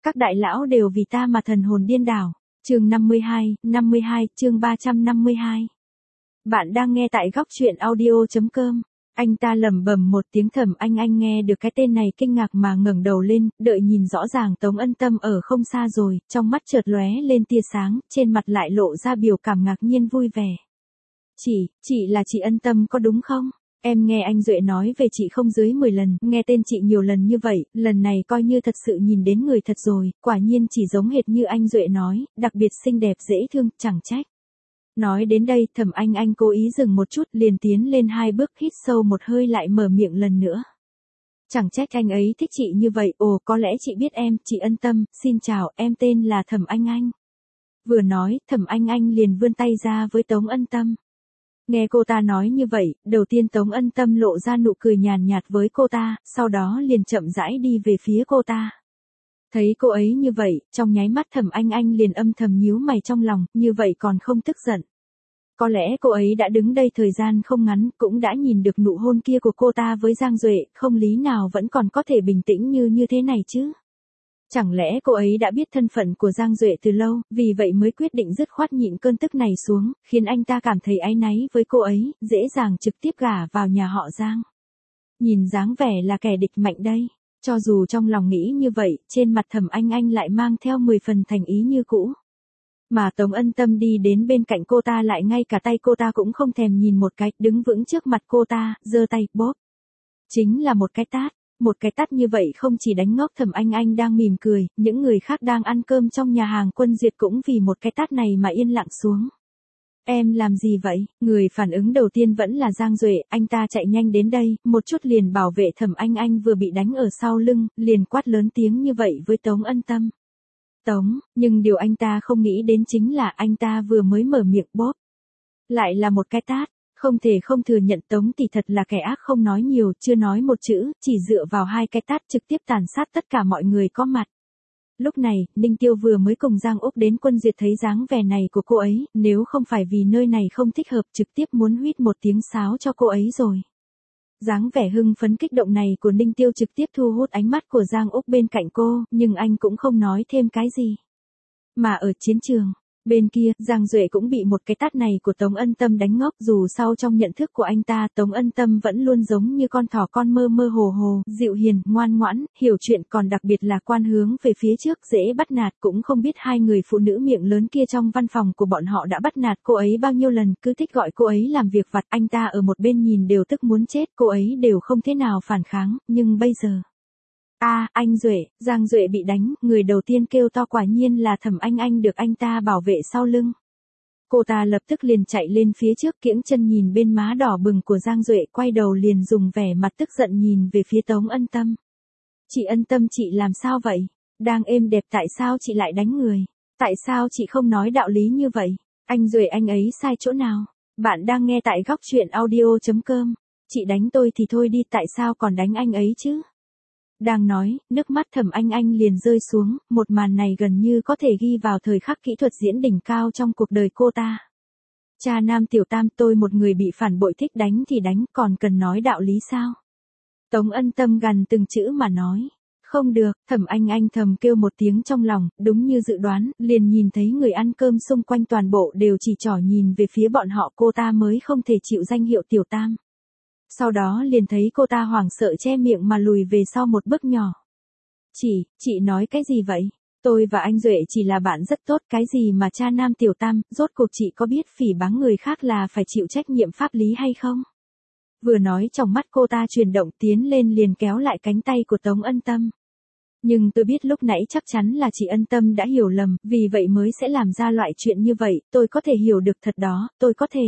Các đại lão đều vì ta mà thần hồn điên đảo. Chương 52, chương 352. Bạn đang nghe tại góc truyện audio.com. Anh ta lẩm bẩm một tiếng. Thẩm Anh nghe được cái tên này kinh ngạc mà ngẩng đầu lên, đợi nhìn rõ ràng Tống Ân Tâm ở không xa rồi, trong mắt chợt lóe lên tia sáng, trên mặt lại lộ ra biểu cảm ngạc nhiên vui vẻ. Chị là chị Ân Tâm có đúng không? Em nghe anh Duệ nói về chị không dưới 10 lần, nghe tên chị nhiều lần như vậy, lần này coi như thật sự nhìn đến người thật rồi, quả nhiên chỉ giống hệt như anh Duệ nói, đặc biệt xinh đẹp dễ thương, chẳng trách. Nói đến đây, Thẩm Anh cố ý dừng một chút, liền tiến lên 2 bước, hít sâu một hơi lại mở miệng lần nữa. Chẳng trách anh ấy thích chị như vậy, ồ có lẽ chị biết em, chị Ân Tâm, xin chào, em tên là Thẩm Anh. Vừa nói, Thẩm Anh liền vươn tay ra với Tống Ân Tâm. Nghe cô ta nói như vậy, đầu tiên Tống Ân Tâm lộ ra nụ cười nhàn nhạt với cô ta, sau đó liền chậm rãi đi về phía cô ta. Thấy cô ấy như vậy, trong nháy mắt Thẩm Anh liền âm thầm nhíu mày trong lòng, như vậy còn không tức giận. Có lẽ cô ấy đã đứng đây thời gian không ngắn, cũng đã nhìn được nụ hôn kia của cô ta với Giang Duệ, không lý nào vẫn còn có thể bình tĩnh như thế này chứ. Chẳng lẽ cô ấy đã biết thân phận của Giang Duệ từ lâu, vì vậy mới quyết định dứt khoát nhịn cơn tức này xuống, khiến anh ta cảm thấy áy náy với cô ấy, dễ dàng trực tiếp gả vào nhà họ Giang. Nhìn dáng vẻ là kẻ địch mạnh đây. Cho dù trong lòng nghĩ như vậy, trên mặt Thẩm Anh lại mang theo 10 phần thành ý như cũ. Mà Tống Ân Tâm đi đến bên cạnh cô ta lại ngay cả tay cô ta cũng không thèm nhìn một cái, đứng vững trước mặt cô ta, giơ tay, bóp. Chính là một cái tát. Một cái tát như vậy không chỉ đánh ngốc Thẩm Anh đang mỉm cười, những người khác đang ăn cơm trong nhà hàng Quân Duyệt cũng vì một cái tát này mà yên lặng xuống. Em làm gì vậy? Người phản ứng đầu tiên vẫn là Giang Duệ, anh ta chạy nhanh đến đây, một chút liền bảo vệ Thẩm Anh vừa bị đánh ở sau lưng, liền quát lớn tiếng như vậy với Tống Ân Tâm. Nhưng điều anh ta không nghĩ đến chính là anh ta vừa mới mở miệng bóp. Lại là một cái tát. Không thể không thừa nhận Tống tỷ thật là kẻ ác không nói nhiều, chưa nói một chữ, chỉ dựa vào 2 cái tát trực tiếp tàn sát tất cả mọi người có mặt. Lúc này, Ninh Tiêu vừa mới cùng Giang Úc đến Quân Duyệt thấy dáng vẻ này của cô ấy, nếu không phải vì nơi này không thích hợp trực tiếp muốn huýt một tiếng sáo cho cô ấy rồi. Dáng vẻ hưng phấn kích động này của Ninh Tiêu trực tiếp thu hút ánh mắt của Giang Úc bên cạnh cô, nhưng anh cũng không nói thêm cái gì. Mà ở chiến trường, bên kia, Giang Duệ cũng bị một cái tát này của Tống Ân Tâm đánh ngốc, dù sau trong nhận thức của anh ta Tống Ân Tâm vẫn luôn giống như con thỏ con mơ hồ, dịu hiền, ngoan ngoãn, hiểu chuyện, còn đặc biệt là quan hướng về phía trước, dễ bắt nạt, cũng không biết 2 người phụ nữ miệng lớn kia trong văn phòng của bọn họ đã bắt nạt cô ấy bao nhiêu lần, cứ thích gọi cô ấy làm việc vặt, anh ta ở một bên nhìn đều tức muốn chết, cô ấy đều không thế nào phản kháng, nhưng bây giờ... anh Duệ, Giang Duệ bị đánh, người đầu tiên kêu to quả nhiên là Thẩm Anh được anh ta bảo vệ sau lưng. Cô ta lập tức liền chạy lên phía trước kiễng chân nhìn bên má đỏ bừng của Giang Duệ, quay đầu liền dùng vẻ mặt tức giận nhìn về phía Tống Ân Tâm. Chị Ân Tâm chị làm sao vậy? Đang êm đẹp tại sao chị lại đánh người? Tại sao chị không nói đạo lý như vậy? Anh Duệ anh ấy sai chỗ nào? Bạn đang nghe tại góc truyện audio.com. Chị đánh tôi thì thôi đi, tại sao còn đánh anh ấy chứ? Đang nói, nước mắt Thẩm Anh liền rơi xuống, một màn này gần như có thể ghi vào thời khắc kỹ thuật diễn đỉnh cao trong cuộc đời cô ta. Cha nam tiểu tam, tôi một người bị phản bội thích đánh thì đánh, còn cần nói đạo lý sao? Tống Ân Tâm gằn từng chữ mà nói. Không được, Thẩm Anh thầm kêu một tiếng trong lòng, đúng như dự đoán, liền nhìn thấy người ăn cơm xung quanh toàn bộ đều chỉ trỏ nhìn về phía bọn họ, cô ta mới không thể chịu danh hiệu tiểu tam. Sau đó liền thấy cô ta hoảng sợ che miệng mà lùi về sau một bước nhỏ. Chị nói cái gì vậy? Tôi và anh Duệ chỉ là bạn rất tốt, cái gì mà cha nam tiểu tam, rốt cuộc chị có biết phỉ báng người khác là phải chịu trách nhiệm pháp lý hay không? Vừa nói trong mắt cô ta chuyển động tiến lên liền kéo lại cánh tay của Tống Ân Tâm. Nhưng tôi biết lúc nãy chắc chắn là chị Ân Tâm đã hiểu lầm, vì vậy mới sẽ làm ra loại chuyện như vậy, tôi có thể hiểu được thật đó, tôi có thể.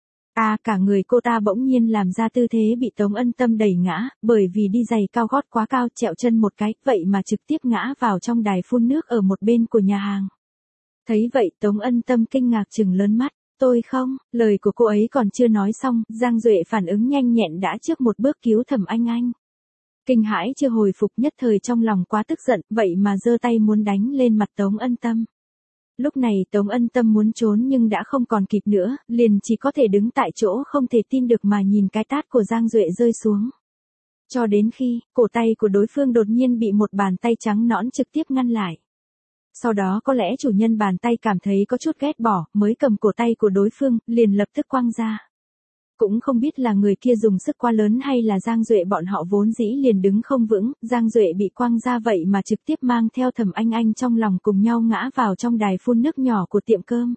Cả người cô ta bỗng nhiên làm ra tư thế bị Tống Ân Tâm đẩy ngã, bởi vì đi giày cao gót quá cao, trẹo chân một cái, vậy mà trực tiếp ngã vào trong đài phun nước ở một bên của nhà hàng. Thấy vậy Tống Ân Tâm kinh ngạc trừng lớn mắt, tôi không, lời của cô ấy còn chưa nói xong, Giang Duệ phản ứng nhanh nhẹn đã trước một bước cứu Thẩm Anh. Kinh hãi chưa hồi phục nhất thời trong lòng quá tức giận, vậy mà giơ tay muốn đánh lên mặt Tống Ân Tâm. Lúc này Tống Ân Tâm muốn trốn nhưng đã không còn kịp nữa, liền chỉ có thể đứng tại chỗ không thể tin được mà nhìn cái tát của Giang Duệ rơi xuống. Cho đến khi, cổ tay của đối phương đột nhiên bị một bàn tay trắng nõn trực tiếp ngăn lại. Sau đó có lẽ chủ nhân bàn tay cảm thấy có chút ghét bỏ, mới cầm cổ tay của đối phương, liền lập tức quăng ra. Cũng không biết là người kia dùng sức quá lớn hay là Giang Duệ bọn họ vốn dĩ liền đứng không vững, Giang Duệ bị quăng ra vậy mà trực tiếp mang theo Thẩm Anh Anh trong lòng cùng nhau ngã vào trong đài phun nước nhỏ của tiệm cơm.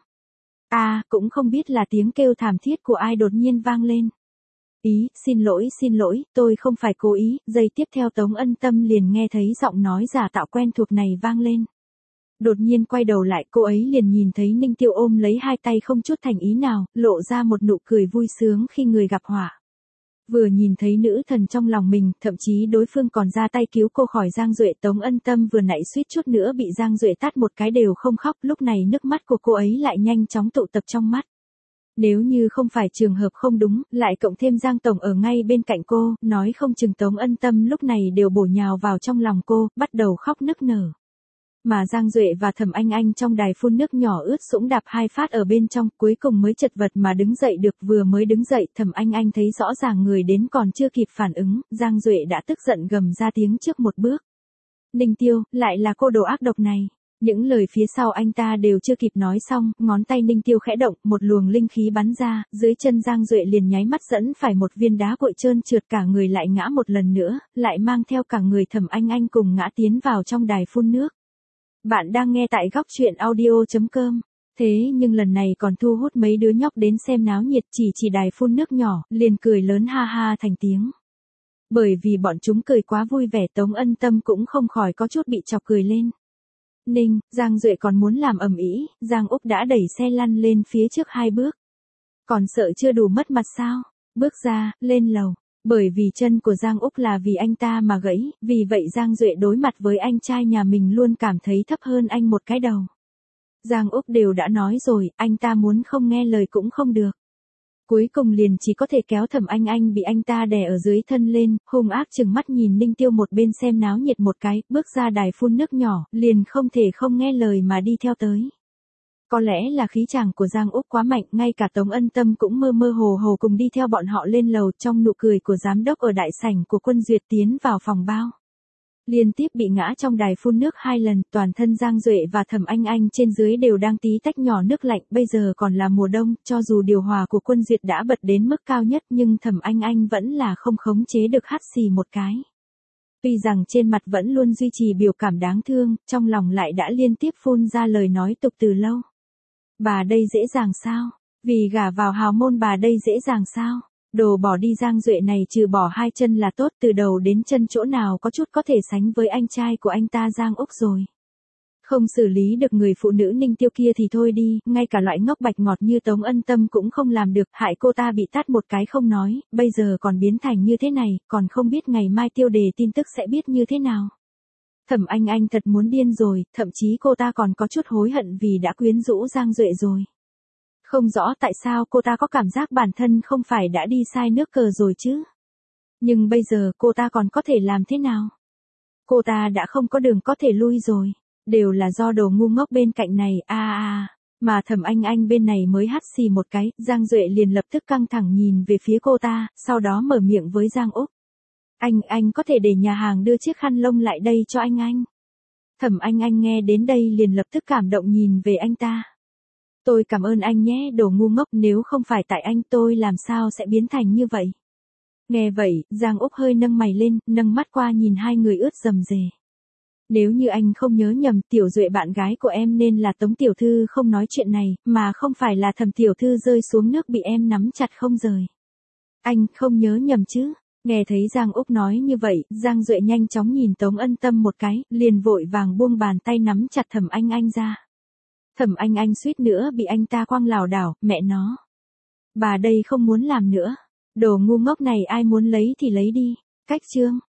Cũng không biết là tiếng kêu thảm thiết của ai đột nhiên vang lên. Xin lỗi, tôi không phải cố ý, giây tiếp theo Tống Ân Tâm liền nghe thấy giọng nói giả tạo quen thuộc này vang lên. Đột nhiên quay đầu lại cô ấy liền nhìn thấy Ninh Tiêu ôm lấy hai tay không chút thành ý nào, lộ ra một nụ cười vui sướng khi người gặp họa. Vừa nhìn thấy nữ thần trong lòng mình, thậm chí đối phương còn ra tay cứu cô khỏi Giang Duệ. Tống Ân Tâm vừa nãy suýt chút nữa bị Giang Duệ tát một cái đều không khóc, lúc này nước mắt của cô ấy lại nhanh chóng tụ tập trong mắt. Nếu như không phải trường hợp không đúng, lại cộng thêm Giang Tổng ở ngay bên cạnh cô, nói không chừng Tống Ân Tâm lúc này đều bổ nhào vào trong lòng cô, bắt đầu khóc nức nở. Mà Giang Duệ và Thẩm Anh Anh trong đài phun nước nhỏ ướt sũng đạp hai phát ở bên trong, cuối cùng mới chật vật mà đứng dậy được. Vừa mới đứng dậy, Thẩm Anh Anh thấy rõ ràng người đến còn chưa kịp phản ứng, Giang Duệ đã tức giận gầm ra tiếng trước một bước. Ninh Tiêu, lại là cô đồ ác độc này. Những lời phía sau anh ta đều chưa kịp nói xong, ngón tay Ninh Tiêu khẽ động, một luồng linh khí bắn ra, dưới chân Giang Duệ liền nháy mắt dẫn phải một viên đá cuội trơn trượt, cả người lại ngã một lần nữa, lại mang theo cả người Thẩm Anh Anh cùng ngã tiến vào trong đài phun nước. Bạn đang nghe tại góc truyện audio.com. Thế nhưng lần này còn thu hút mấy đứa nhóc đến xem náo nhiệt, chỉ đài phun nước nhỏ, liền cười lớn ha ha thành tiếng. Bởi vì bọn chúng cười quá vui vẻ, Tống Ân Tâm cũng không khỏi có chút bị chọc cười lên. Giang Duệ còn muốn làm ầm ĩ, Giang Úc đã đẩy xe lăn lên phía trước 2 bước. Còn sợ chưa đủ mất mặt sao? Bước ra, lên lầu. Bởi vì chân của Giang Úc là vì anh ta mà gãy, vì vậy Giang Duệ đối mặt với anh trai nhà mình luôn cảm thấy thấp hơn anh một cái đầu. Giang Úc đều đã nói rồi, anh ta muốn không nghe lời cũng không được. Cuối cùng liền chỉ có thể kéo Thẩm Anh Anh bị anh ta đè ở dưới thân lên, hung ác chừng mắt nhìn Ninh Tiêu một bên xem náo nhiệt một cái, bước ra đài phun nước nhỏ, liền không thể không nghe lời mà đi theo tới. Có lẽ là khí chàng của Giang Úc quá mạnh, ngay cả Tống Ân Tâm cũng mơ mơ hồ hồ cùng đi theo bọn họ lên lầu. Trong nụ cười của giám đốc ở đại sảnh của Quân Duyệt tiến vào phòng bao. Liên tiếp bị ngã trong đài phun nước 2 lần, toàn thân Giang Duệ và Thẩm Anh Anh trên dưới đều đang tí tách nhỏ nước lạnh, bây giờ còn là mùa đông, cho dù điều hòa của Quân Duyệt đã bật đến mức cao nhất nhưng Thẩm Anh Anh vẫn là không khống chế được hắt xì một cái. Tuy rằng trên mặt vẫn luôn duy trì biểu cảm đáng thương, trong lòng lại đã liên tiếp phun ra lời nói tục từ lâu. Bà đây dễ dàng sao? Vì gả vào hào môn bà đây dễ dàng sao? Đồ bỏ đi. Giang Duệ này trừ bỏ 2 chân là tốt, từ đầu đến chân chỗ nào có chút có thể sánh với anh trai của anh ta Giang Úc rồi. Không xử lý được người phụ nữ Ninh Tiêu kia thì thôi đi, ngay cả loại ngốc bạch ngọt như Tống Ân Tâm cũng không làm được, hại cô ta bị tát một cái không nói, bây giờ còn biến thành như thế này, còn không biết ngày mai tiêu đề tin tức sẽ biết như thế nào. Thẩm Anh Anh thật muốn điên rồi, thậm chí cô ta còn có chút hối hận vì đã quyến rũ Giang Duệ rồi. Không rõ tại sao cô ta có cảm giác bản thân không phải đã đi sai nước cờ rồi chứ. Nhưng bây giờ cô ta còn có thể làm thế nào? Cô ta đã không có đường có thể lui rồi. Đều là do đồ ngu ngốc bên cạnh này, mà Thẩm Anh Anh bên này mới hắt xì một cái, Giang Duệ liền lập tức căng thẳng nhìn về phía cô ta, sau đó mở miệng với Giang Úc. Anh có thể để nhà hàng đưa chiếc khăn lông lại đây cho anh. Thẩm Anh Anh nghe đến đây liền lập tức cảm động nhìn về anh ta. Tôi cảm ơn anh nhé, đồ ngu ngốc, nếu không phải tại anh tôi làm sao sẽ biến thành như vậy. Nghe vậy, Giang Úc hơi nâng mày lên, nâng mắt qua nhìn hai người ướt rầm rề. Nếu như anh không nhớ nhầm, Tiểu Duệ bạn gái của em nên là Tống Tiểu Thư không nói chuyện này, mà không phải là Thẩm Tiểu Thư rơi xuống nước bị em nắm chặt không rời. Anh không nhớ nhầm chứ? Nghe thấy Giang Úc nói như vậy, Giang Duệ nhanh chóng nhìn Tống Ân Tâm một cái, liền vội vàng buông bàn tay nắm chặt Thẩm Anh Anh ra. Thẩm Anh Anh suýt nữa bị anh ta quăng lảo đảo, mẹ nó. Bà đây không muốn làm nữa. Đồ ngu ngốc này ai muốn lấy thì lấy đi. Cách chương.